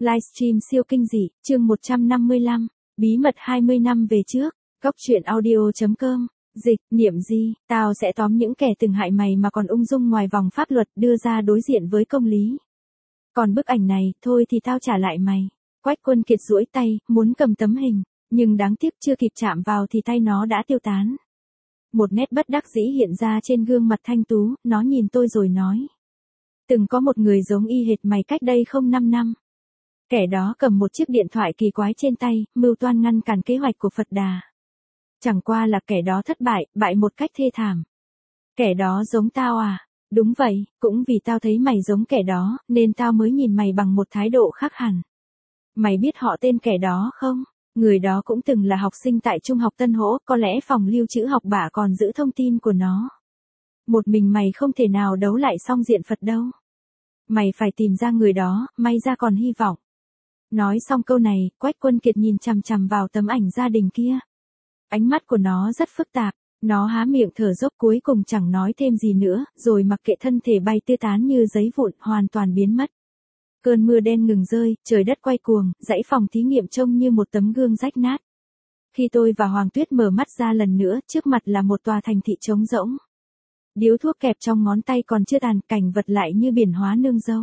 Livestream siêu kinh dị, chương 155, bí mật 20 năm về trước, góc truyện audio.com, dịch, niệm gì, tao sẽ tóm những kẻ từng hại mày mà còn ung dung ngoài vòng pháp luật đưa ra đối diện với công lý. Còn bức ảnh này, thôi thì tao trả lại mày. Quách Quân Kiệt duỗi tay, muốn cầm tấm hình, nhưng đáng tiếc chưa kịp chạm vào thì tay nó đã tiêu tán. Một nét bất đắc dĩ hiện ra trên gương mặt thanh tú, nó nhìn tôi rồi nói. Từng có một người giống y hệt mày cách đây không 5 năm. Kẻ đó cầm một chiếc điện thoại kỳ quái trên tay, mưu toan ngăn cản kế hoạch của Phật Đà. Chẳng qua là kẻ đó thất bại, bại một cách thê thảm. Kẻ đó giống tao à? Đúng vậy, cũng vì tao thấy mày giống kẻ đó, nên tao mới nhìn mày bằng một thái độ khác hẳn. Mày biết họ tên kẻ đó không? Người đó cũng từng là học sinh tại Trung học Tân Hỗ, có lẽ phòng lưu trữ học bạ còn giữ thông tin của nó. Một mình mày không thể nào đấu lại song diện Phật đâu. Mày phải tìm ra người đó, may ra còn hy vọng. Nói xong câu này, Quách Quân Kiệt nhìn chằm chằm vào tấm ảnh gia đình kia. Ánh mắt của nó rất phức tạp, nó há miệng thở dốc cuối cùng chẳng nói thêm gì nữa, rồi mặc kệ thân thể bay tứ tán như giấy vụn, hoàn toàn biến mất. Cơn mưa đen ngừng rơi, trời đất quay cuồng, dãy phòng thí nghiệm trông như một tấm gương rách nát. Khi tôi và Hoàng Tuyết mở mắt ra lần nữa, trước mặt là một tòa thành thị trống rỗng. Điếu thuốc kẹp trong ngón tay còn chưa tàn, cảnh vật lại như biển hóa nương dâu.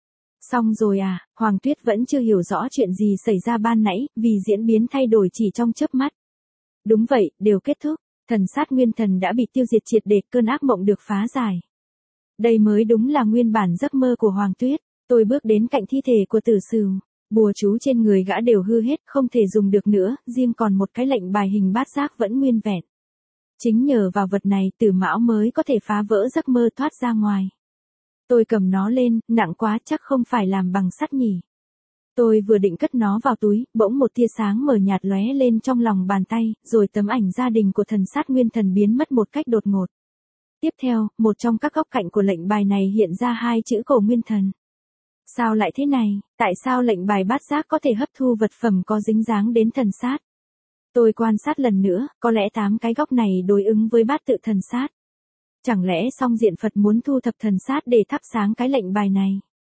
Xong rồi à, Hoàng Tuyết vẫn chưa hiểu rõ chuyện gì xảy ra ban nãy, vì diễn biến thay đổi chỉ trong chớp mắt. Đúng vậy, đều kết thúc, thần sát nguyên thần đã bị tiêu diệt triệt để, cơn ác mộng được phá giải. Đây mới đúng là nguyên bản giấc mơ của Hoàng Tuyết. Tôi bước đến cạnh thi thể của Tử Sửu, bùa chú trên người gã đều hư hết, không thể dùng được nữa, riêng còn một cái lệnh bài hình bát giác vẫn nguyên vẹn. Chính nhờ vào vật này, Tử Mão mới có thể phá vỡ giấc mơ thoát ra ngoài. Tôi cầm nó lên, nặng quá chắc không phải làm bằng sắt nhỉ. Tôi vừa định cất nó vào túi, bỗng một tia sáng mờ nhạt lóe lên trong lòng bàn tay, rồi tấm ảnh gia đình của thần sát nguyên thần biến mất một cách đột ngột. Tiếp theo, một trong các góc cạnh của lệnh bài này hiện ra hai chữ Cổ Nguyên Thần. Sao lại thế này, tại sao lệnh bài bát giác có thể hấp thu vật phẩm có dính dáng đến thần sát? Tôi quan sát lần nữa, có lẽ 8 cái góc này đối ứng với bát tự thần sát. Chẳng lẽ song diện Phật muốn thu thập thần sát để thắp sáng cái lệnh bài này?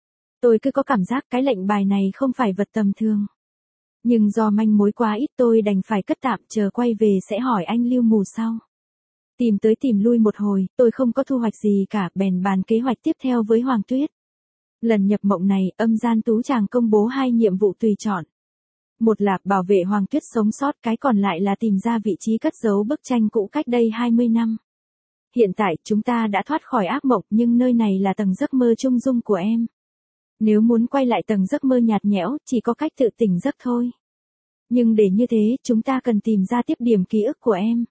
Tôi cứ có cảm giác cái lệnh bài này không phải vật tầm thường. Nhưng do manh mối quá ít tôi đành phải cất tạm, chờ quay về sẽ hỏi anh Lưu Mù sau. Tìm tới tìm lui một hồi, tôi không có thu hoạch gì cả, bèn bàn kế hoạch tiếp theo với Hoàng Tuyết. Lần nhập mộng này, âm gian tú chàng công bố 2 nhiệm vụ tùy chọn. Một là bảo vệ Hoàng Tuyết sống sót, cái còn lại là tìm ra vị trí cất giấu bức tranh cũ cách đây 20 năm. Hiện tại, chúng ta đã thoát khỏi ác mộng, nhưng nơi này là tầng giấc mơ trung dung của em. Nếu muốn quay lại tầng giấc mơ nhạt nhẽo, chỉ có cách tự tỉnh giấc thôi. Nhưng để như thế, chúng ta cần tìm ra tiếp điểm ký ức của em.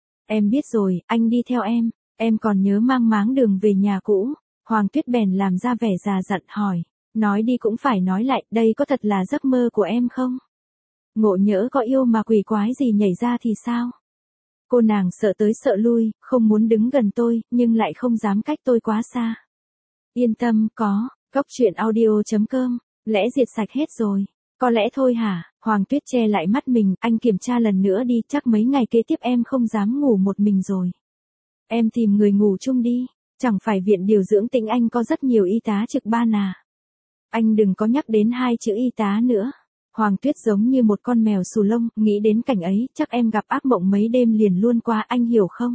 Em biết rồi, anh đi theo em còn nhớ mang máng đường về nhà cũ. Hoàng Tuyết bèn làm ra vẻ già dặn hỏi, nói đi cũng phải nói lại, đây có thật là giấc mơ của em không? Ngộ nhỡ có yêu mà quỷ quái gì nhảy ra thì sao? Cô nàng sợ tới sợ lui, không muốn đứng gần tôi, nhưng lại không dám cách tôi quá xa. Yên tâm, có, góc truyện audio.com, lẽ diệt sạch hết rồi. Có lẽ thôi hả? Hoàng Tuyết che lại mắt mình, anh kiểm tra lần nữa đi, chắc mấy ngày kế tiếp em không dám ngủ một mình rồi. Em tìm người ngủ chung đi. Chẳng phải viện điều dưỡng Tĩnh Anh có rất nhiều y tá trực ban à? Anh đừng có nhắc đến 2 chữ y tá nữa. Hoàng Tuyết giống như một con mèo xù lông, nghĩ đến cảnh ấy, chắc em gặp ác mộng mấy đêm liền luôn qua, anh hiểu không?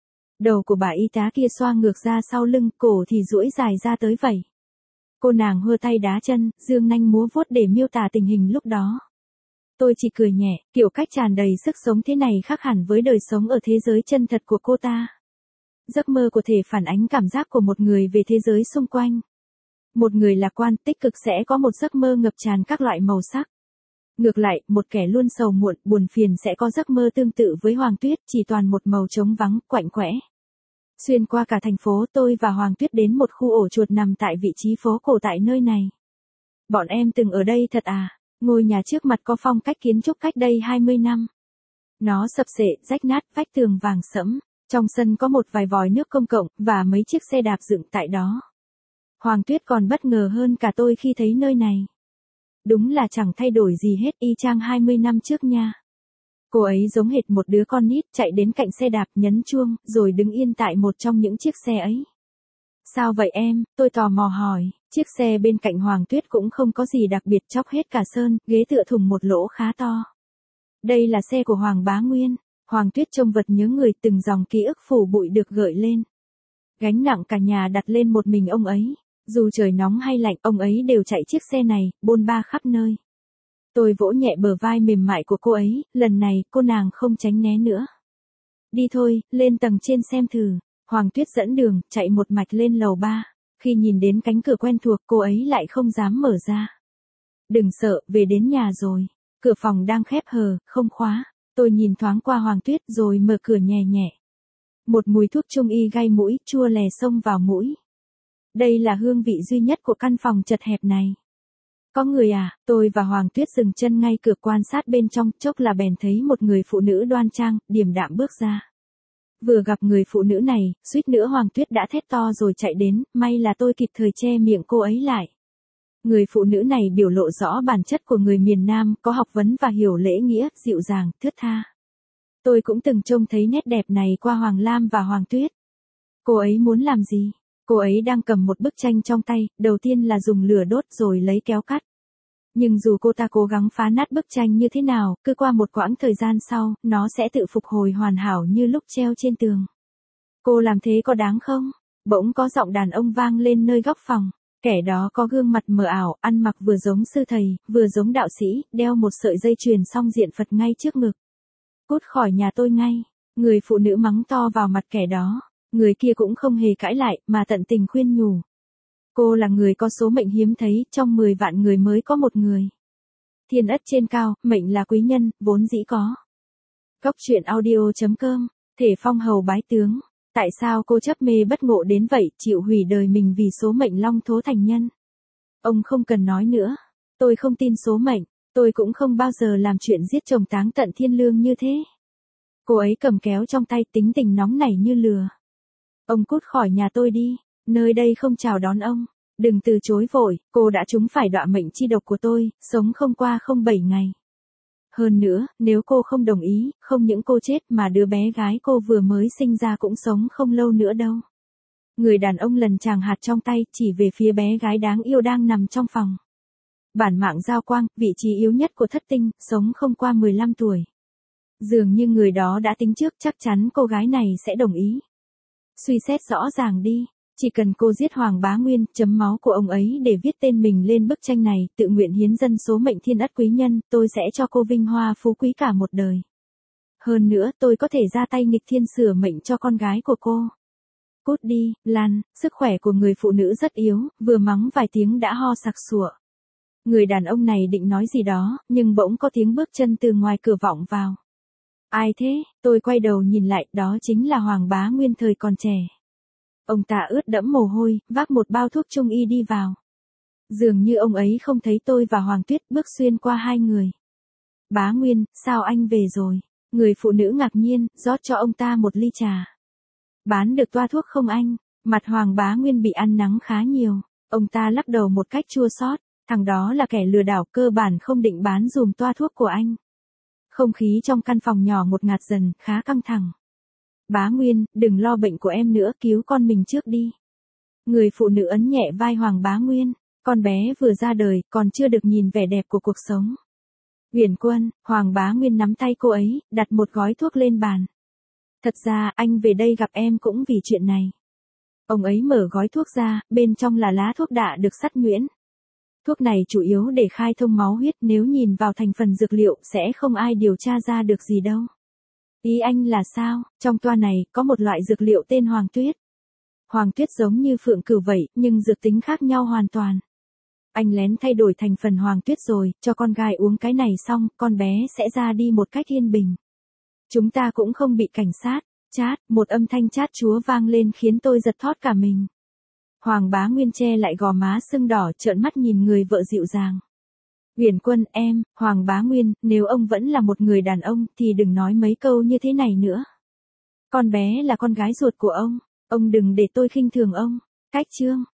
Đầu của bà y tá kia xoa ngược ra sau lưng, cổ thì duỗi dài ra tới vậy. Cô nàng hơ tay đá chân, dương nanh múa vuốt để miêu tả tình hình lúc đó. Tôi chỉ cười nhẹ, kiểu cách tràn đầy sức sống thế này khác hẳn với đời sống ở thế giới chân thật của cô ta. Giấc mơ của thể phản ánh cảm giác của một người về thế giới xung quanh. Một người lạc quan, tích cực sẽ có một giấc mơ ngập tràn các loại màu sắc. Ngược lại, một kẻ luôn sầu muộn, buồn phiền sẽ có giấc mơ tương tự với Hoàng Tuyết, chỉ toàn một màu trống vắng, quạnh quẽ. Xuyên qua cả thành phố, tôi và Hoàng Tuyết đến một khu ổ chuột nằm tại vị trí phố cổ tại nơi này. Bọn em từng ở đây thật à? Ngôi nhà trước mặt có phong cách kiến trúc cách đây 20 năm. Nó sập xệ, rách nát, vách tường vàng sẫm. Trong sân có một vài vòi nước công cộng, và mấy chiếc xe đạp dựng tại đó. Hoàng Tuyết còn bất ngờ hơn cả tôi khi thấy nơi này. Đúng là chẳng thay đổi gì hết, y chang 20 năm trước nha. Cô ấy giống hệt một đứa con nít, chạy đến cạnh xe đạp nhấn chuông, rồi đứng yên tại một trong những chiếc xe ấy. Sao vậy em? Tôi tò mò hỏi. Chiếc xe bên cạnh Hoàng Tuyết cũng không có gì đặc biệt, chóc hết cả sơn, ghế tựa thùng một lỗ khá to. Đây là xe của Hoàng Bá Nguyên. Hoàng Tuyết trông vật nhớ người, từng dòng ký ức phủ bụi được gợi lên. Gánh nặng cả nhà đặt lên một mình ông ấy. Dù trời nóng hay lạnh, ông ấy đều chạy chiếc xe này, bôn ba khắp nơi. Tôi vỗ nhẹ bờ vai mềm mại của cô ấy, lần này cô nàng không tránh né nữa. Đi thôi, lên tầng trên xem thử. Hoàng Tuyết dẫn đường, chạy một mạch lên lầu 3. Khi nhìn đến cánh cửa quen thuộc, cô ấy lại không dám mở ra. Đừng sợ, về đến nhà rồi. Cửa phòng đang khép hờ, không khóa. Tôi nhìn thoáng qua Hoàng Tuyết rồi mở cửa nhẹ nhẹ. Một mùi thuốc trung y gai mũi, chua lè xông vào mũi. Đây là hương vị duy nhất của căn phòng chật hẹp này. Có người à? Tôi và Hoàng Tuyết dừng chân ngay cửa quan sát bên trong, chốc là bèn thấy một người phụ nữ đoan trang, điềm đạm bước ra. Vừa gặp người phụ nữ này, suýt nữa Hoàng Tuyết đã thét to rồi chạy đến, may là tôi kịp thời che miệng cô ấy lại. Người phụ nữ này biểu lộ rõ bản chất của người miền Nam, có học vấn và hiểu lễ nghĩa, dịu dàng, thướt tha. Tôi cũng từng trông thấy nét đẹp này qua Hoàng Lam và Hoàng Tuyết. Cô ấy muốn làm gì? Cô ấy đang cầm một bức tranh trong tay, đầu tiên là dùng lửa đốt rồi lấy kéo cắt. Nhưng dù cô ta cố gắng phá nát bức tranh như thế nào, cứ qua một quãng thời gian sau, nó sẽ tự phục hồi hoàn hảo như lúc treo trên tường. Cô làm thế có đáng không? Bỗng có giọng đàn ông vang lên nơi góc phòng. Kẻ đó có gương mặt mờ ảo, ăn mặc vừa giống sư thầy, vừa giống đạo sĩ, đeo một sợi dây chuyền song diện Phật ngay trước ngực. Cút khỏi nhà tôi ngay. Người phụ nữ mắng to vào mặt kẻ đó. Người kia cũng không hề cãi lại, mà tận tình khuyên nhủ. Cô là người có số mệnh hiếm thấy, trong 10 vạn người mới có một người. Thiên ất trên cao, mệnh là quý nhân, vốn dĩ có. Cốc truyện audio.com, Thể Phong hầu bái tướng. Tại sao cô chấp mê bất ngộ đến vậy, chịu hủy đời mình vì số mệnh long thố thành nhân? Ông không cần nói nữa. Tôi không tin số mệnh, tôi cũng không bao giờ làm chuyện giết chồng táng tận thiên lương như thế. Cô ấy cầm kéo trong tay, tính tình nóng nảy như lửa. Ông cút khỏi nhà tôi đi, nơi đây không chào đón ông. Đừng từ chối vội, cô đã trúng phải đọa mệnh chi độc của tôi, sống không qua không 7 ngày. Hơn nữa, nếu cô không đồng ý, không những cô chết mà đứa bé gái cô vừa mới sinh ra cũng sống không lâu nữa đâu. Người đàn ông lần chàng hạt trong tay, chỉ về phía bé gái đáng yêu đang nằm trong phòng. Bản mạng giao quang, vị trí yếu nhất của thất tinh, sống không qua 15 tuổi. Dường như người đó đã tính trước, chắc chắn cô gái này sẽ đồng ý. Suy xét rõ ràng đi, chỉ cần cô giết Hoàng Bá Nguyên, chấm máu của ông ấy để viết tên mình lên bức tranh này, tự nguyện hiến dân số mệnh thiên ất quý nhân, tôi sẽ cho cô vinh hoa phú quý cả một đời. Hơn nữa, tôi có thể ra tay nghịch thiên sửa mệnh cho con gái của cô. Cút đi, Lan, sức khỏe của người phụ nữ rất yếu, vừa mắng vài tiếng đã ho sặc sụa. Người đàn ông này định nói gì đó, nhưng bỗng có tiếng bước chân từ ngoài cửa vọng vào. Ai thế? Tôi quay đầu nhìn lại, đó chính là Hoàng Bá Nguyên thời còn trẻ. Ông ta ướt đẫm mồ hôi, vác một bao thuốc trung y đi vào. Dường như ông ấy không thấy tôi và Hoàng Tuyết, bước xuyên qua hai người. Bá Nguyên, sao anh về rồi? Người phụ nữ ngạc nhiên, rót cho ông ta một ly trà. Bán được toa thuốc không anh? Mặt Hoàng Bá Nguyên bị ăn nắng khá nhiều. Ông ta lắc đầu một cách chua xót. Thằng đó là kẻ lừa đảo, cơ bản không định bán dùm toa thuốc của anh. Không khí trong căn phòng nhỏ ngột ngạt dần, khá căng thẳng. Bá Nguyên, đừng lo bệnh của em nữa, cứu con mình trước đi. Người phụ nữ ấn nhẹ vai Hoàng Bá Nguyên. Con bé vừa ra đời, còn chưa được nhìn vẻ đẹp của cuộc sống. Huyền Quân, Hoàng Bá Nguyên nắm tay cô ấy, đặt một gói thuốc lên bàn. Thật ra, anh về đây gặp em cũng vì chuyện này. Ông ấy mở gói thuốc ra, bên trong là lá thuốc đạ được sắt nhuyễn. Thuốc này chủ yếu để khai thông máu huyết, nếu nhìn vào thành phần dược liệu sẽ không ai điều tra ra được gì đâu. Ý anh là sao? Trong toa này, có một loại dược liệu tên Hoàng Tuyết. Hoàng Tuyết giống như phượng cửu vậy, nhưng dược tính khác nhau hoàn toàn. Anh lén thay đổi thành phần Hoàng Tuyết rồi, cho con gái uống cái này xong, con bé sẽ ra đi một cách yên bình. Chúng ta cũng không bị cảnh sát. Chát, một âm thanh chát chúa vang lên khiến tôi giật thót cả mình. Hoàng Bá Nguyên che lại gò má sưng đỏ, trợn mắt nhìn người vợ dịu dàng. Huyền Quân, em, Hoàng Bá Nguyên, nếu ông vẫn là một người đàn ông, thì đừng nói mấy câu như thế này nữa. Con bé là con gái ruột của ông đừng để tôi khinh thường ông. Cách chương.